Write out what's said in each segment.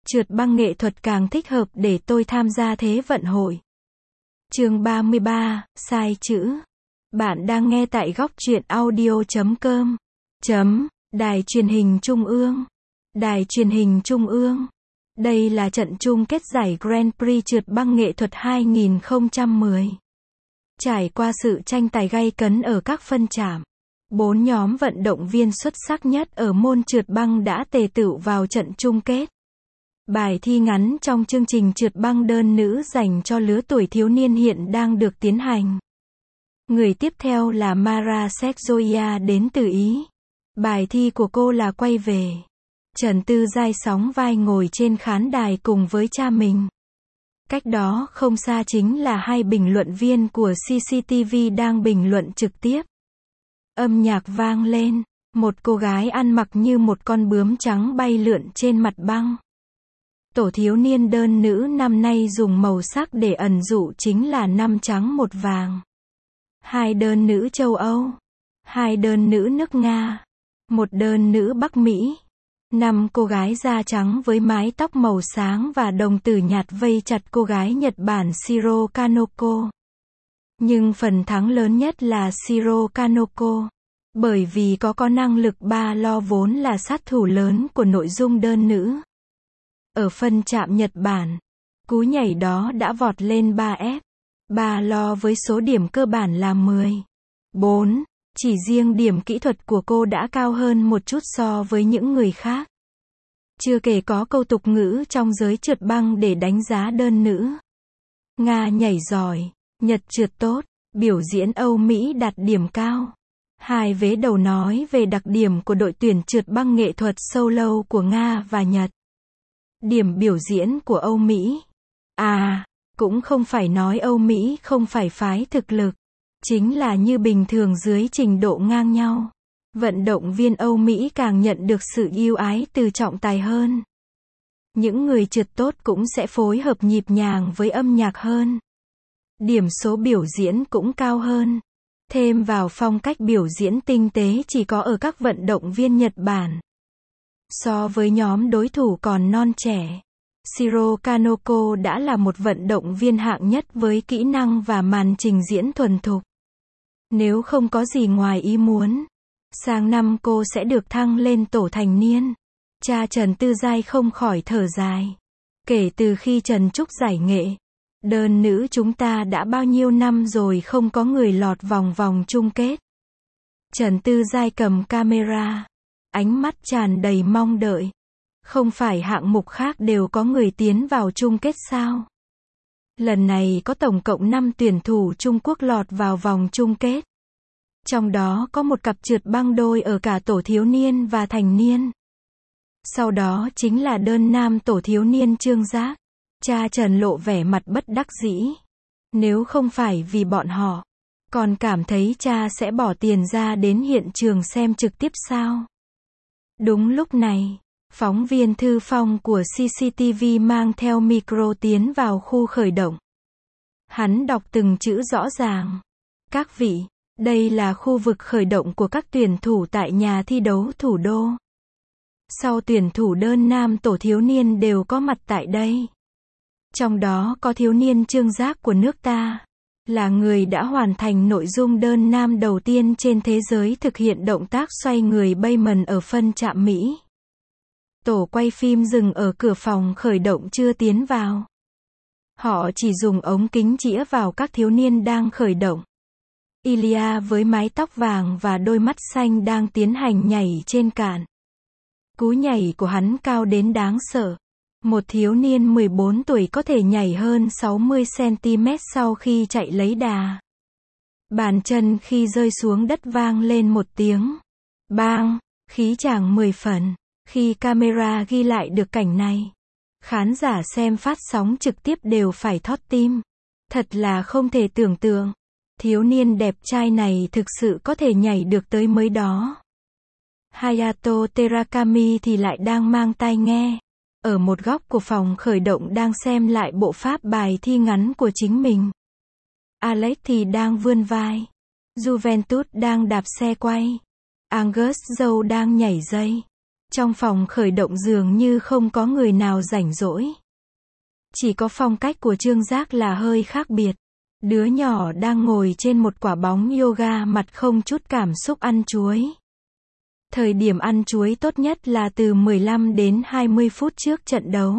Trượt băng nghệ thuật càng thích hợp để tôi tham gia Thế vận hội. Chương 33, sai chữ. Bạn đang nghe tại góc truyện audio.com. Đài truyền hình Trung ương. Đài truyền hình Trung ương. Đây là trận chung kết giải Grand Prix trượt băng nghệ thuật 2010. Trải qua sự tranh tài gay cấn ở các phân chạm, 4 nhóm vận động viên xuất sắc nhất ở môn trượt băng đã tề tựu vào trận chung kết. Bài thi ngắn trong chương trình trượt băng đơn nữ dành cho lứa tuổi thiếu niên hiện đang được tiến hành. Người tiếp theo là Mara Sekzoia đến từ Ý. Bài thi của cô là quay về. Trần Tư Giai sóng vai ngồi trên khán đài cùng với cha mình. Cách đó không xa chính là hai bình luận viên của CCTV đang bình luận trực tiếp. Âm nhạc vang lên, một cô gái ăn mặc như một con bướm trắng bay lượn trên mặt băng. Tổ thiếu niên đơn nữ năm nay dùng màu sắc để ẩn dụ chính là 5 trắng 1 vàng. 2 đơn nữ châu Âu, 2 đơn nữ nước Nga, 1 đơn nữ Bắc Mỹ. 5 cô gái da trắng với mái tóc màu sáng và đồng tử nhạt vây chặt cô gái Nhật Bản Shiro Kanoko. Nhưng phần thắng lớn nhất là Shiro Kanoko, bởi vì có năng lực ba lo vốn là sát thủ lớn của nội dung đơn nữ. Ở phân chạm Nhật Bản, cú nhảy đó đã vọt lên 3F. Ba lo với số điểm cơ bản là 14. Chỉ riêng điểm kỹ thuật của cô đã cao hơn một chút so với những người khác. Chưa kể có câu tục ngữ trong giới trượt băng để đánh giá đơn nữ. Nga nhảy giỏi, Nhật trượt tốt, biểu diễn Âu Mỹ đạt điểm cao. Hai vế đầu nói về đặc điểm của đội tuyển trượt băng nghệ thuật solo của Nga và Nhật. Điểm biểu diễn của Âu Mỹ. Cũng không phải nói Âu Mỹ không phải phái thực lực. Chính là như bình thường dưới trình độ ngang nhau. Vận động viên Âu Mỹ càng nhận được sự yêu ái từ trọng tài hơn. Những người trượt tốt cũng sẽ phối hợp nhịp nhàng với âm nhạc hơn. Điểm số biểu diễn cũng cao hơn. Thêm vào phong cách biểu diễn tinh tế chỉ có ở các vận động viên Nhật Bản. So với nhóm đối thủ còn non trẻ, Shiro Kanoko đã là một vận động viên hạng nhất với kỹ năng và màn trình diễn thuần thục. Nếu không có gì ngoài ý muốn, sang năm cô sẽ được thăng lên tổ thành niên. Cha Trần Tư Giai không khỏi thở dài. Kể từ khi Trần Trúc giải nghệ, đơn nữ chúng ta đã bao nhiêu năm rồi không có người lọt vòng chung kết. Trần Tư Giai cầm camera, ánh mắt tràn đầy mong đợi. Không phải hạng mục khác đều có người tiến vào chung kết sao? Lần này có tổng cộng 5 tuyển thủ Trung Quốc lọt vào vòng chung kết. Trong đó có một cặp trượt băng đôi ở cả tổ thiếu niên và thành niên. Sau đó chính là đơn nam tổ thiếu niên Trương Giác. Cha Trần lộ vẻ mặt bất đắc dĩ. Nếu không phải vì bọn họ, còn cảm thấy cha sẽ bỏ tiền ra đến hiện trường xem trực tiếp sao? Đúng lúc này, phóng viên Thư Phong của CCTV mang theo micro tiến vào khu khởi động. Hắn đọc từng chữ rõ ràng. Các vị, đây là khu vực khởi động của các tuyển thủ tại nhà thi đấu thủ đô. Sau tuyển thủ đơn nam tổ thiếu niên đều có mặt tại đây. Trong đó có thiếu niên Trương Giác của nước ta, là người đã hoàn thành nội dung đơn nam đầu tiên trên thế giới thực hiện động tác xoay người Bayman ở phân chạm Mỹ. Tổ quay phim dừng ở cửa phòng khởi động chưa tiến vào. Họ chỉ dùng ống kính chĩa vào các thiếu niên đang khởi động. Ilya với mái tóc vàng và đôi mắt xanh đang tiến hành nhảy trên cạn. Cú nhảy của hắn cao đến đáng sợ. Một thiếu niên 14 tuổi có thể nhảy hơn 60 cm sau khi chạy lấy đà. Bàn chân khi rơi xuống đất vang lên một tiếng bang, khí chàng 10 phần. Khi camera ghi lại được cảnh này, khán giả xem phát sóng trực tiếp đều phải thót tim. Thật là không thể tưởng tượng. Thiếu niên đẹp trai này thực sự có thể nhảy được tới mới đó. Hayato Terakami thì lại đang mang tai nghe. Ở một góc của phòng khởi động đang xem lại bộ pháp bài thi ngắn của chính mình. Alex thì đang vươn vai. Juventus đang đạp xe quay. Angus Joe đang nhảy dây. Trong phòng khởi động dường như không có người nào rảnh rỗi. Chỉ có phong cách của Trương Giác là hơi khác biệt. Đứa nhỏ đang ngồi trên một quả bóng yoga mặt không chút cảm xúc ăn chuối. Thời điểm ăn chuối tốt nhất là từ 15 đến 20 phút trước trận đấu.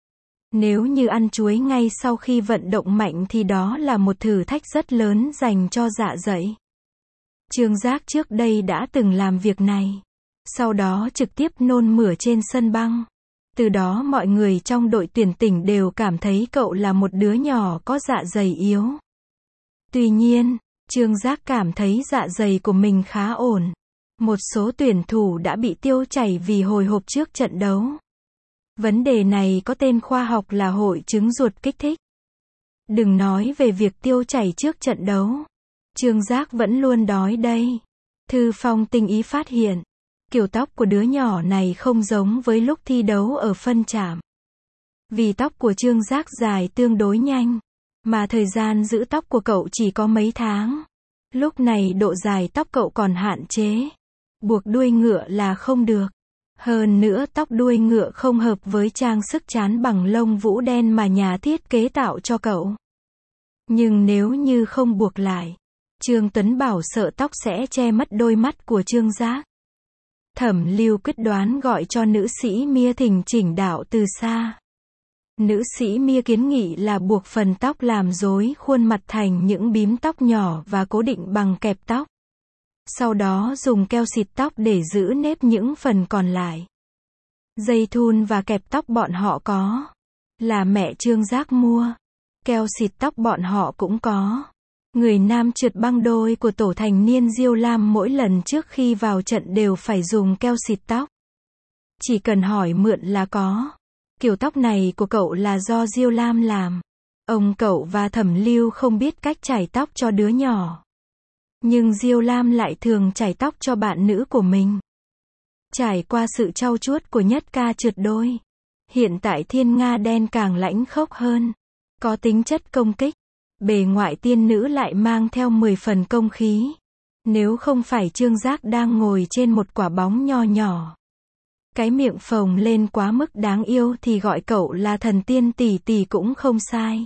Nếu như ăn chuối ngay sau khi vận động mạnh thì đó là một thử thách rất lớn dành cho dạ dày. Trương Giác trước đây đã từng làm việc này. Sau đó trực tiếp nôn mửa trên sân băng. Từ đó mọi người trong đội tuyển tỉnh đều cảm thấy cậu là một đứa nhỏ có dạ dày yếu. Tuy nhiên, Trương Giác cảm thấy dạ dày của mình khá ổn. Một số tuyển thủ đã bị tiêu chảy vì hồi hộp trước trận đấu. Vấn đề này có tên khoa học là hội chứng ruột kích thích. Đừng nói về việc tiêu chảy trước trận đấu. Trương Giác vẫn luôn đói đây. Thư Phong tinh ý phát hiện. Kiểu tóc của đứa nhỏ này không giống với lúc thi đấu ở phân trạm. Vì tóc của Trương Giác dài tương đối nhanh. Mà thời gian giữ tóc của cậu chỉ có mấy tháng. Lúc này độ dài tóc cậu còn hạn chế. Buộc đuôi ngựa là không được. Hơn nữa tóc đuôi ngựa không hợp với trang sức trán bằng lông vũ đen mà nhà thiết kế tạo cho cậu. Nhưng nếu như không buộc lại, Trương Tuấn Bảo sợ tóc sẽ che mất đôi mắt của Trương Giác. Thẩm Lưu quyết đoán gọi cho nữ sĩ Mia thỉnh chỉnh đạo từ xa. Nữ sĩ Mia kiến nghị là buộc phần tóc làm rối khuôn mặt thành những bím tóc nhỏ và cố định bằng kẹp tóc. Sau đó dùng keo xịt tóc để giữ nếp những phần còn lại. Dây thun và kẹp tóc bọn họ có. Là mẹ Trương Giác mua. Keo xịt tóc bọn họ cũng có. Người nam trượt băng đôi của tổ thành niên Diêu Lam mỗi lần trước khi vào trận đều phải dùng keo xịt tóc. Chỉ cần hỏi mượn là có. Kiểu tóc này của cậu là do Diêu Lam làm. Ông cậu và Thẩm Lưu không biết cách chải tóc cho đứa nhỏ. Nhưng Diêu Lam lại thường chải tóc cho bạn nữ của mình. Trải qua sự trau chuốt của Nhất Ca trượt đôi. Hiện tại Thiên Nga đen càng lãnh khốc hơn. Có tính chất công kích. Bề ngoại tiên nữ lại mang theo 10 phần công khí. Nếu không phải Trương Giác đang ngồi trên một quả bóng nho nhỏ. Cái miệng phồng lên quá mức đáng yêu thì gọi cậu là thần tiên tỷ tỷ cũng không sai.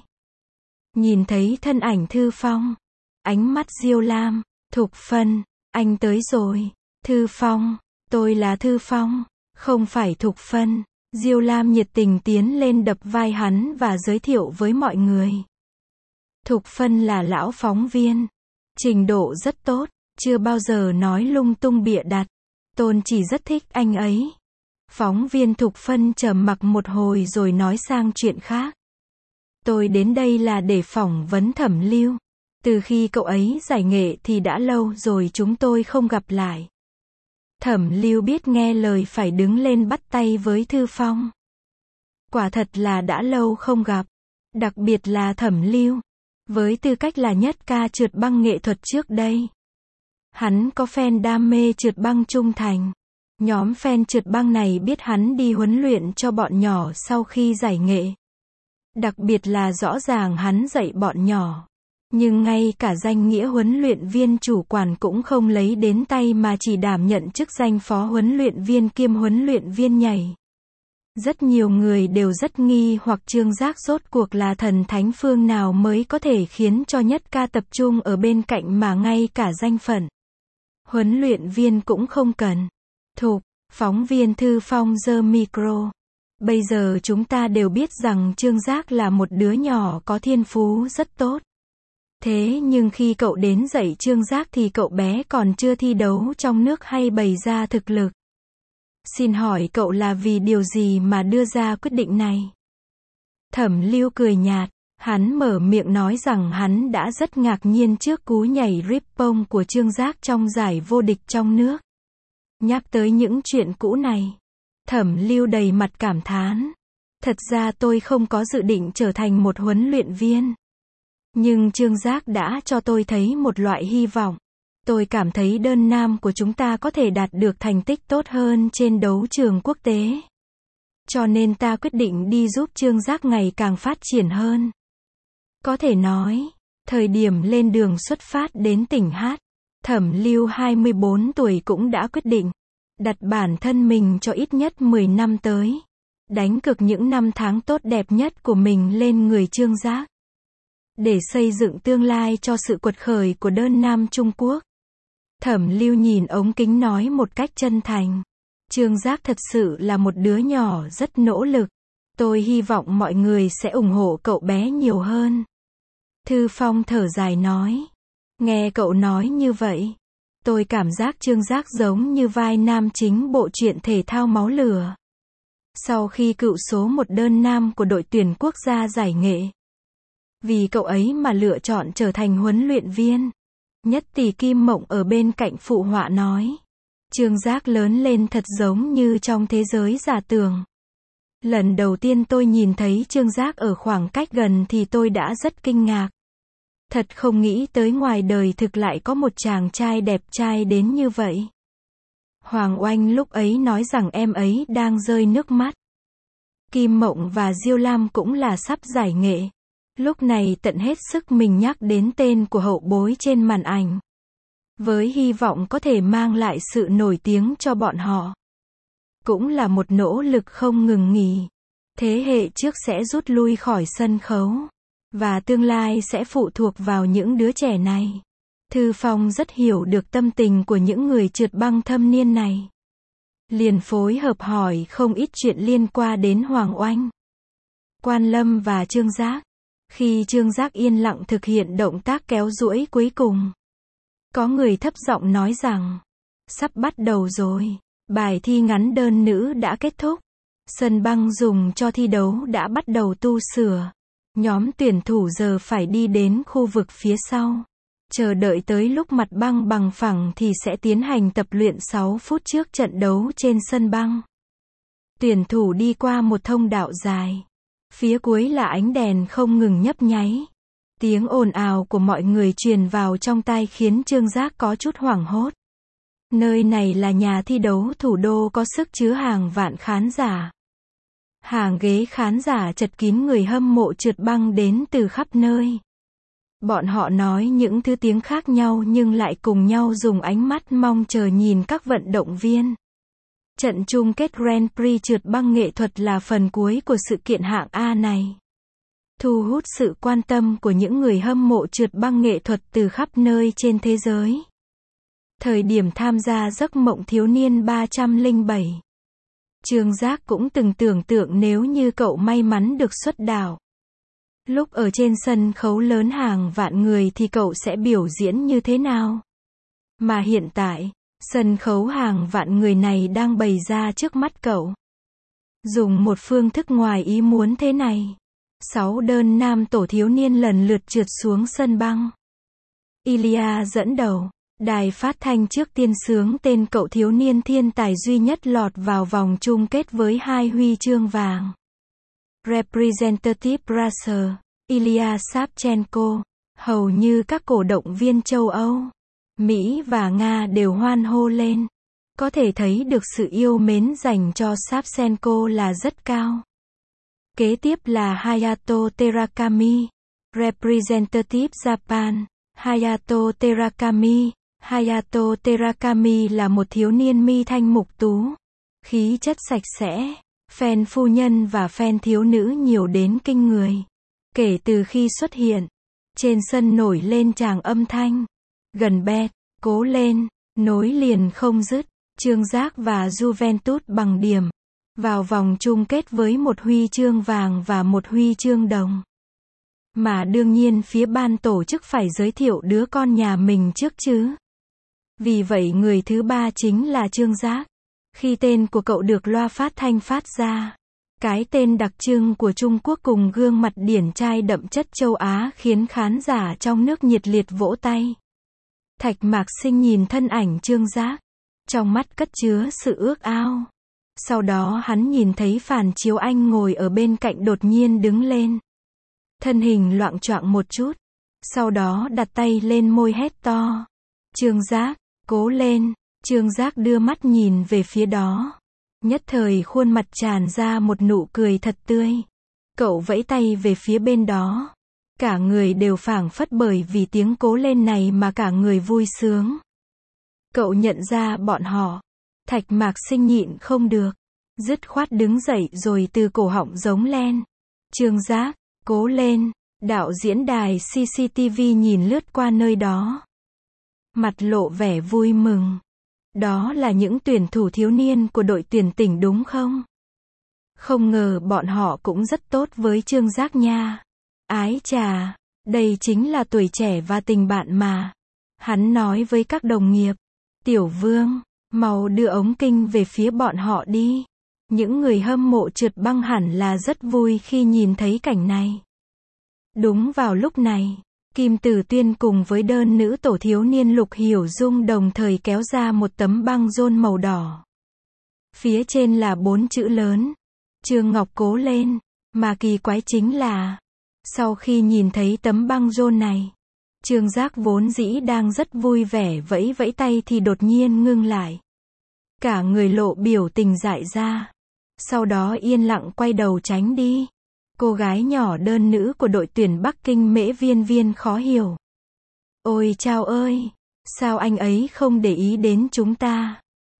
Nhìn thấy thân ảnh Thư Phong. Ánh mắt Diêu Lam. Thục Phân, anh tới rồi. Thư Phong, tôi là Thư Phong, không phải Thục Phân. Diêu Lam nhiệt tình tiến lên đập vai hắn và giới thiệu với mọi người. Thục Phân là lão phóng viên. Trình độ rất tốt, chưa bao giờ nói lung tung bịa đặt. Tôn chỉ rất thích anh ấy. Phóng viên Thục Phân trầm mặc một hồi rồi nói sang chuyện khác. Tôi đến đây là để phỏng vấn Thẩm Lưu. Từ khi cậu ấy giải nghệ thì đã lâu rồi chúng tôi không gặp lại. Thẩm Lưu biết nghe lời phải đứng lên bắt tay với Thư Phong. Quả thật là đã lâu không gặp. Đặc biệt là Thẩm Lưu. Với tư cách là Nhất Ca trượt băng nghệ thuật trước đây. Hắn có fan đam mê trượt băng trung thành. Nhóm fan trượt băng này biết hắn đi huấn luyện cho bọn nhỏ sau khi giải nghệ. Đặc biệt là rõ ràng hắn dạy bọn nhỏ. Nhưng ngay cả danh nghĩa huấn luyện viên chủ quản cũng không lấy đến tay mà chỉ đảm nhận chức danh phó huấn luyện viên kiêm huấn luyện viên nhảy. Rất nhiều người đều rất nghi hoặc Trương Giác rốt cuộc là thần thánh phương nào mới có thể khiến cho Nhất Ca tập trung ở bên cạnh mà ngay cả danh phận huấn luyện viên cũng không cần. Thục, phóng viên Thư Phong giơ micro. Bây giờ chúng ta đều biết rằng Trương Giác là một đứa nhỏ có thiên phú rất tốt. Thế nhưng khi cậu đến dạy Trương Giác thì cậu bé còn chưa thi đấu trong nước hay bày ra thực lực. Xin hỏi cậu là vì điều gì mà đưa ra quyết định này? Thẩm Lưu cười nhạt, hắn mở miệng nói rằng hắn đã rất ngạc nhiên trước cú nhảy rip-pong của Trương Giác trong giải vô địch trong nước. Nhắc tới những chuyện cũ này, Thẩm Lưu đầy mặt cảm thán. Thật ra tôi không có dự định trở thành một huấn luyện viên. Nhưng Trương Giác đã cho tôi thấy một loại hy vọng. Tôi cảm thấy đơn nam của chúng ta có thể đạt được thành tích tốt hơn trên đấu trường quốc tế. Cho nên ta quyết định đi giúp Trương Giác ngày càng phát triển hơn. Có thể nói, thời điểm lên đường xuất phát đến tỉnh Hát, Thẩm Lưu 24 tuổi cũng đã quyết định. đặt bản thân mình cho ít nhất 10 năm tới. Đánh cược những năm tháng tốt đẹp nhất của mình lên người Trương Giác. Để xây dựng tương lai cho sự quật khởi của đơn Nam Trung Quốc. Thẩm Lưu nhìn ống kính nói một cách chân thành. Trương Giác thật sự là một đứa nhỏ rất nỗ lực. Tôi hy vọng mọi người sẽ ủng hộ cậu bé nhiều hơn. Thư Phong thở dài nói. Nghe cậu nói như vậy, tôi cảm giác Trương Giác giống như vai nam chính bộ truyện thể thao Máu Lửa. Sau khi cựu số một đơn nam của đội tuyển quốc gia giải nghệ. Vì cậu ấy mà lựa chọn trở thành huấn luyện viên. Nhất tỷ Kim Mộng ở bên cạnh phụ họa nói. Trương Giác lớn lên thật giống như trong thế giới giả tưởng. Lần đầu tiên tôi nhìn thấy Trương Giác ở khoảng cách gần thì tôi đã rất kinh ngạc. Thật không nghĩ tới ngoài đời thực lại có một chàng trai đẹp trai đến như vậy. Hoàng Oanh lúc ấy nói rằng em ấy đang rơi nước mắt. Kim Mộng và Diêu Lam cũng là sắp giải nghệ. Lúc này tận hết sức mình nhắc đến tên của hậu bối trên màn ảnh. Với hy vọng có thể mang lại sự nổi tiếng cho bọn họ. Cũng là một nỗ lực không ngừng nghỉ. Thế hệ trước sẽ rút lui khỏi sân khấu. Và tương lai sẽ phụ thuộc vào những đứa trẻ này. Thư Phong rất hiểu được tâm tình của những người trượt băng thâm niên này. Liền phối hợp hỏi không ít chuyện liên quan đến Hoàng Oanh, Quan Lâm và Trương Giác. Khi Trương Giác yên lặng thực hiện động tác kéo duỗi cuối cùng. Có người thấp giọng nói rằng, sắp bắt đầu rồi. Bài thi ngắn đơn nữ đã kết thúc. Sân băng dùng cho thi đấu đã bắt đầu tu sửa. Nhóm tuyển thủ giờ phải đi đến khu vực phía sau. Chờ đợi tới lúc mặt băng bằng phẳng thì sẽ tiến hành tập luyện 6 phút trước trận đấu trên sân băng. Tuyển thủ đi qua một thông đạo dài. Phía cuối là ánh đèn không ngừng nhấp nháy. Tiếng ồn ào của mọi người truyền vào trong tai khiến Trương Giác có chút hoảng hốt. Nơi này là nhà thi đấu thủ đô có sức chứa hàng vạn khán giả. Hàng ghế khán giả chật kín người hâm mộ trượt băng đến từ khắp nơi. Bọn họ nói những thứ tiếng khác nhau nhưng lại cùng nhau dùng ánh mắt mong chờ nhìn các vận động viên. Trận chung kết Grand Prix trượt băng nghệ thuật là phần cuối của sự kiện hạng A này. Thu hút sự quan tâm của những người hâm mộ trượt băng nghệ thuật từ khắp nơi trên thế giới. Thời điểm tham gia giấc mộng thiếu niên 307. Trương Giác cũng từng tưởng tượng nếu như cậu may mắn được xuất đạo. Lúc ở trên sân khấu lớn hàng vạn người thì cậu sẽ biểu diễn như thế nào? Mà hiện tại, sân khấu hàng vạn người này đang bày ra trước mắt cậu. Dùng một phương thức ngoài ý muốn thế này. 6 đơn nam tổ thiếu niên lần lượt trượt xuống sân băng. Ilya dẫn đầu. Đài phát thanh trước tiên xướng tên cậu thiếu niên thiên tài duy nhất lọt vào vòng chung kết với 2 huy chương vàng. Representative Russia, Ilya Savchenko. Hầu như các cổ động viên châu Âu, Mỹ và Nga đều hoan hô lên. Có thể thấy được sự yêu mến dành cho Savchenko là rất cao. Kế tiếp là Hayato Terakami, Representative Japan. Hayato Terakami. Hayato Terakami là một thiếu niên mi thanh mục tú, khí chất sạch sẽ, fan phu nhân và fan thiếu nữ nhiều đến kinh người. Kể từ khi xuất hiện, trên sân nổi lên tràng âm thanh, gần bet, cố lên, nối liền không dứt, Trương Giác và Juventus bằng điểm, vào vòng chung kết với một huy chương vàng và một huy chương đồng. Mà đương nhiên phía ban tổ chức phải giới thiệu đứa con nhà mình trước chứ. Vì vậy người thứ ba chính là Trương Giác. Khi tên của cậu được loa phát thanh phát ra, cái tên đặc trưng của Trung Quốc cùng gương mặt điển trai đậm chất châu Á khiến khán giả trong nước nhiệt liệt vỗ tay. Thạch Mạc Sinh nhìn thân ảnh Trương Giác, trong mắt cất chứa sự ước ao. Sau đó hắn nhìn thấy Phàn Chiếu Anh ngồi ở bên cạnh đột nhiên đứng lên. Thân hình loạng choạng một chút, sau đó đặt tay lên môi hét to. Trương Giác, cố lên. Trương Giác đưa mắt nhìn về phía đó. Nhất thời khuôn mặt tràn ra một nụ cười thật tươi. Cậu vẫy tay về phía bên đó. Cả người đều phảng phất bởi vì tiếng cố lên này mà cả người vui sướng. Cậu nhận ra bọn họ. Thạch Mạc Sinh nhịn không được, dứt khoát đứng dậy rồi từ cổ họng giống lên. Trương Giác, cố lên. Đạo diễn đài CCTV nhìn lướt qua nơi đó, mặt lộ vẻ vui mừng. Đó là những tuyển thủ thiếu niên của đội tuyển tỉnh đúng không? Không ngờ bọn họ cũng rất tốt với Trương Giác nha. Ái chà, đây chính là tuổi trẻ và tình bạn mà. Hắn nói với các đồng nghiệp. Tiểu Vương, mau đưa ống kinh về phía bọn họ đi. Những người hâm mộ trượt băng hẳn là rất vui khi nhìn thấy cảnh này. Đúng vào lúc này, Kim Tử Tuyên cùng với đơn nữ tổ thiếu niên Lục Hiểu Dung đồng thời kéo ra một tấm băng rôn màu đỏ. Phía trên là 4 chữ lớn. Trương Ngọc cố lên. Mà kỳ quái chính là, sau khi nhìn thấy tấm băng rôn này, Trương Giác vốn dĩ đang rất vui vẻ vẫy vẫy tay thì đột nhiên ngưng lại. Cả người lộ biểu tình dại ra. Sau đó yên lặng quay đầu tránh đi. Cô gái nhỏ đơn nữ của đội tuyển Bắc Kinh Mễ Viên Viên khó hiểu. Ôi chao ơi, sao anh ấy không để ý đến chúng ta?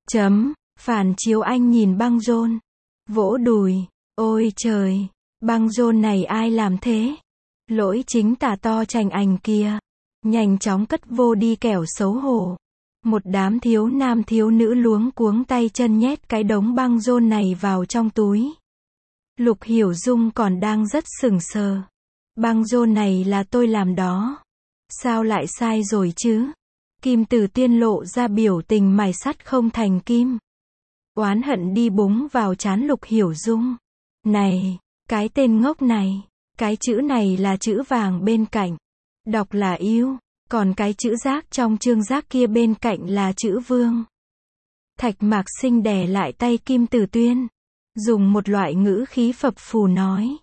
Phản Chiếu Anh nhìn băng rôn, vỗ đùi, ôi trời, băng rôn này ai làm thế? Lỗi chính tà to Trành Ảnh kia. Nhanh chóng cất vô đi kẻo xấu hổ. Một đám thiếu nam thiếu nữ luống cuống tay chân nhét cái đống băng rôn này vào trong túi. Lục Hiểu Dung còn đang rất sững sờ. Băng rôn này là tôi làm đó. Sao lại sai rồi chứ? Kim Tử Tuyên lộ ra biểu tình mài sắt không thành kim. Oán hận đi búng vào trán Lục Hiểu Dung. Này, cái tên ngốc này. Cái chữ này là chữ vàng bên cạnh. Đọc là yêu. Còn cái chữ Giác trong Trương Giác kia bên cạnh là chữ Vương. Thạch Mạc Sinh đè lại tay Kim Tử Tuyên. Dùng một loại ngữ khí phập phù nói.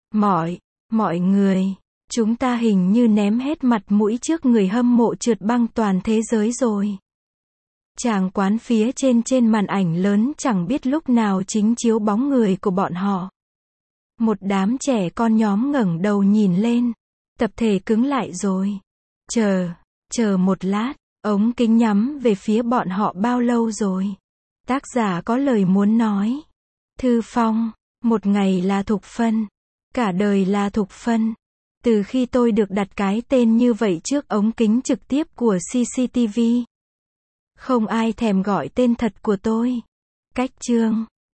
Mọi người, chúng ta hình như ném hết mặt mũi trước người hâm mộ trượt băng toàn thế giới rồi. Tràng quán phía trên màn ảnh lớn chẳng biết lúc nào chính chiếu bóng người của bọn họ. Một đám trẻ con nhóm ngẩng đầu nhìn lên. Tập thể cứng lại rồi. Chờ một lát, ống kính nhắm về phía bọn họ bao lâu rồi? Tác giả có lời muốn nói. Thư Phong, một ngày là Thục Phân, cả đời là Thục Phân. Từ khi tôi được đặt cái tên như vậy trước ống kính trực tiếp của CCTV, không ai thèm gọi tên thật của tôi. Cách chương